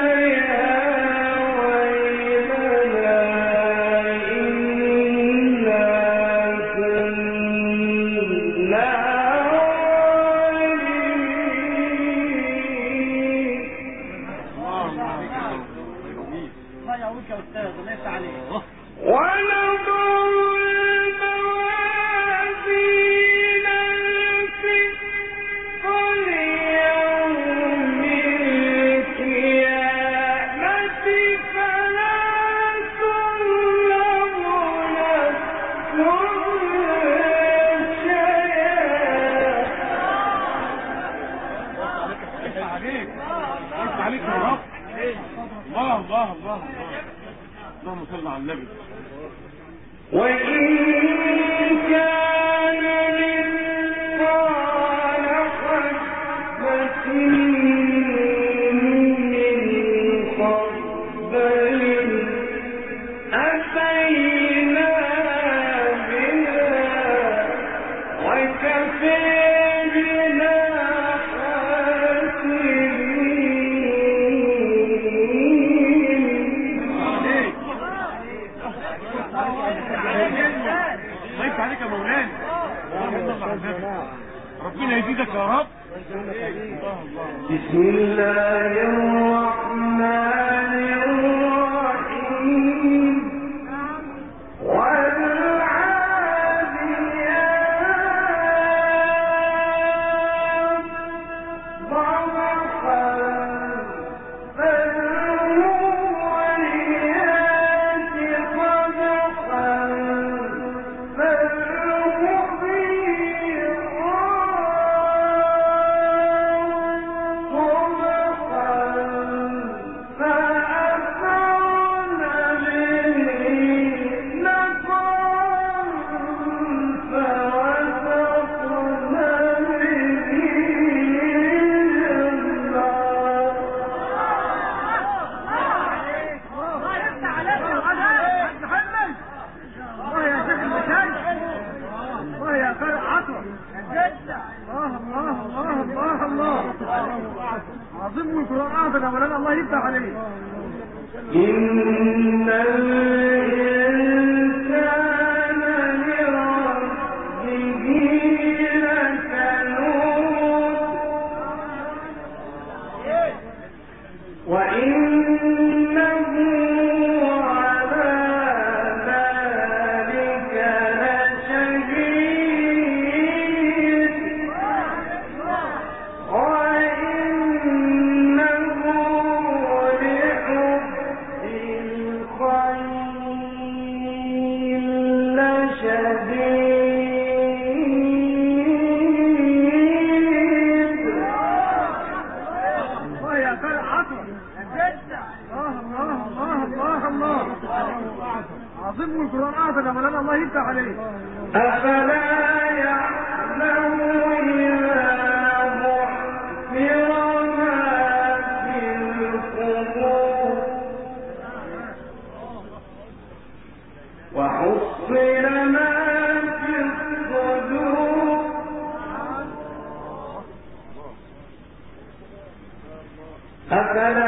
اللهم صل على النبي. وإن كان مثقال حبة من خردل أتينا بها وكفى بنا عليك يا مولانا. ربنا يزيدك يا رب. بسم الله الرحمن الرحيم. والعاديات ضبحا فالموريات قدحا عظيم القرآن أعظم أولا. الله يفتح عليه. إن الإنسان لربه لكنود وإنه على ذلك لشهيد وإنه لحب الخير لشديد. الله يا فرع عطر. الله الله الله الله الله. عظيم القرآن أعظم أولا. الله يفتح عليه. أفلا يعلم إذا بحثر ما في القبور وحصل ما في الصدور أفلا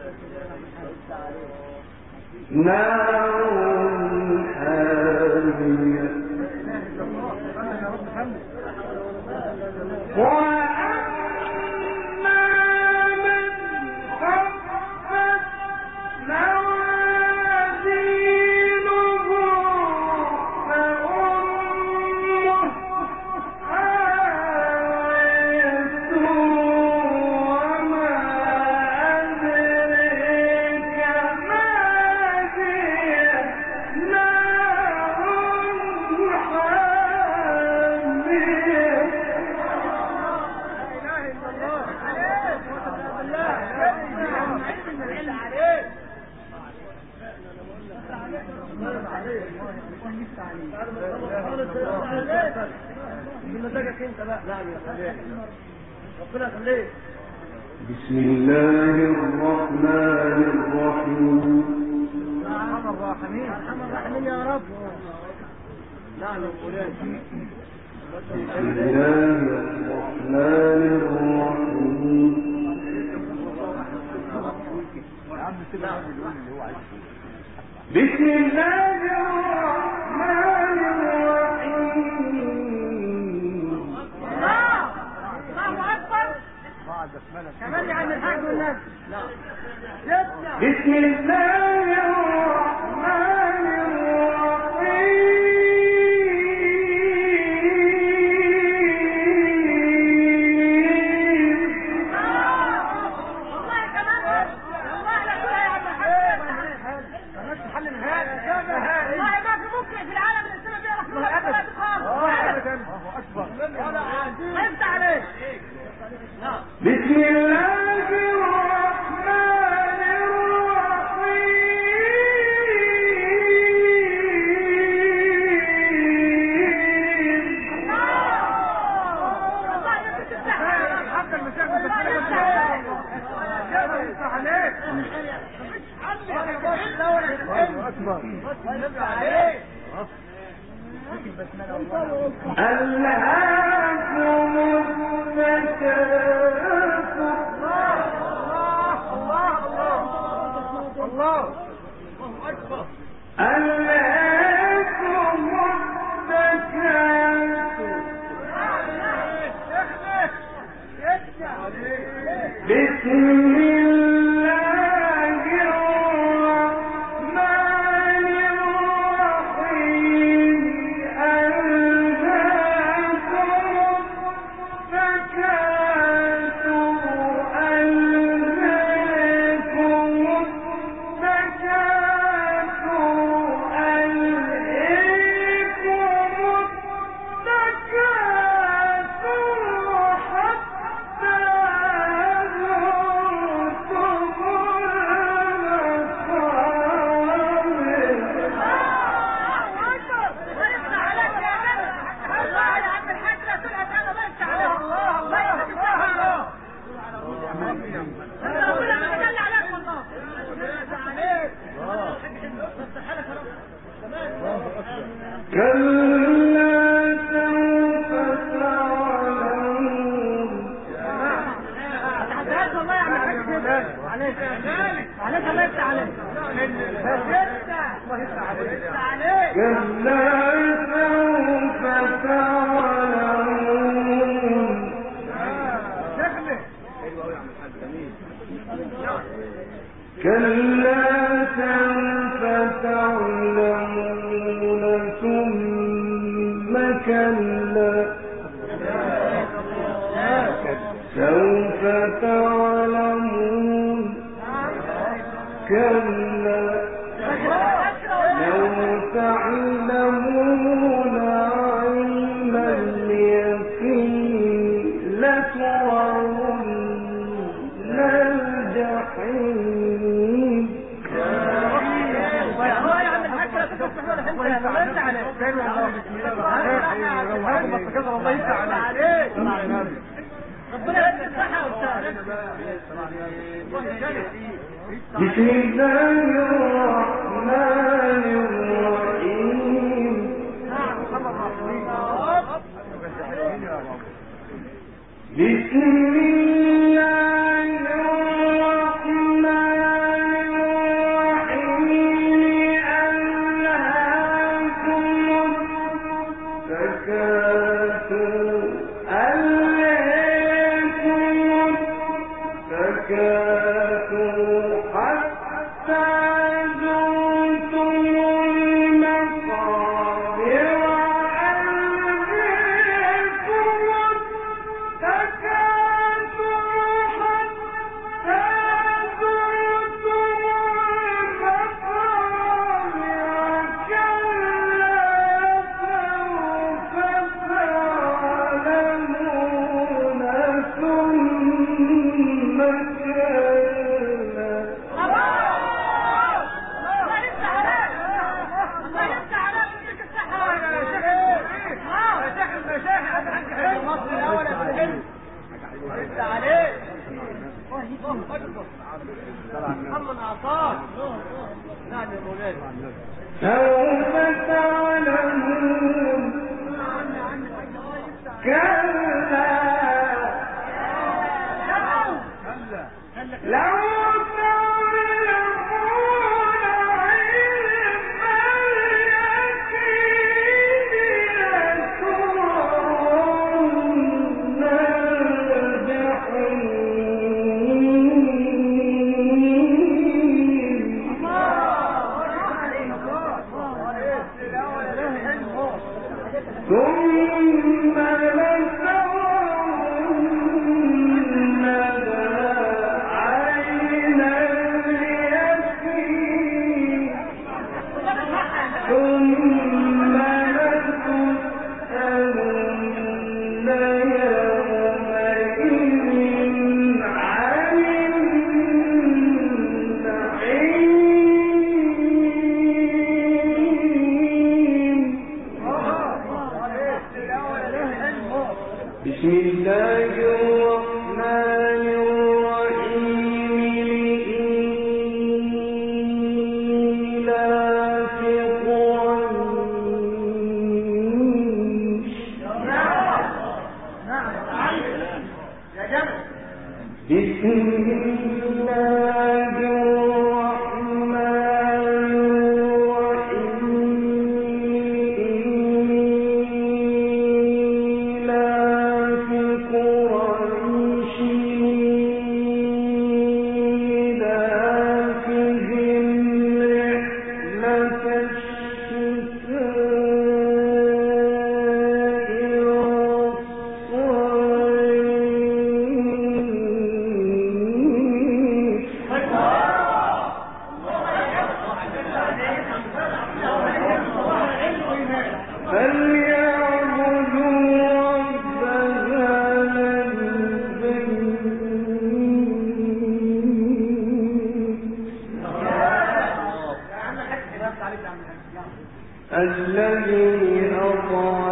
نار حامية وأما من خفت موازينه فأمه هاوية وما أدريك ما هي نار بمزاجك انت بقى. لا يا ربنا يخليك. بسم الله الرحمن الرحيم. ارحم الراحمين ارحم الراحمين يا رب. نعم فلان. بسم الله الرحمن الرحيم. بسم الله الرحمن الرحيم. الله اكبر. كمان يا عم الحاج والناس. بسم الله الرحمن الرحيم. والله كمان والله لا كلها يا عم الحاج. مالكش حل نهائي. والله ما في ممكن في العالم الاسلامي بيعرف كل الصلاه خالص. ابدا. الله اكبر. خفت عليك. بسم الله الرحمن الرحيم. الله يفتح حتى المشاكل الله أكبر. ألهاكم التكاثر. الله الله الله اكبر. ألهاكم التكاثر. بسم الله الرحمن الرحيم. ألهاكم التكاثر. ألهاكم التكاثر. ألهاكم التكاثر حتى كلا سوف تعلمون ثم كلا سوف تعلمون كلا لو تعلمون علم اليقين لترون الجحيم. الله يفتح عليك. ربنا يفتحها ويفتح. بسم الله الرحمن الرحيم. بسم الله الرحمن الذي أطعم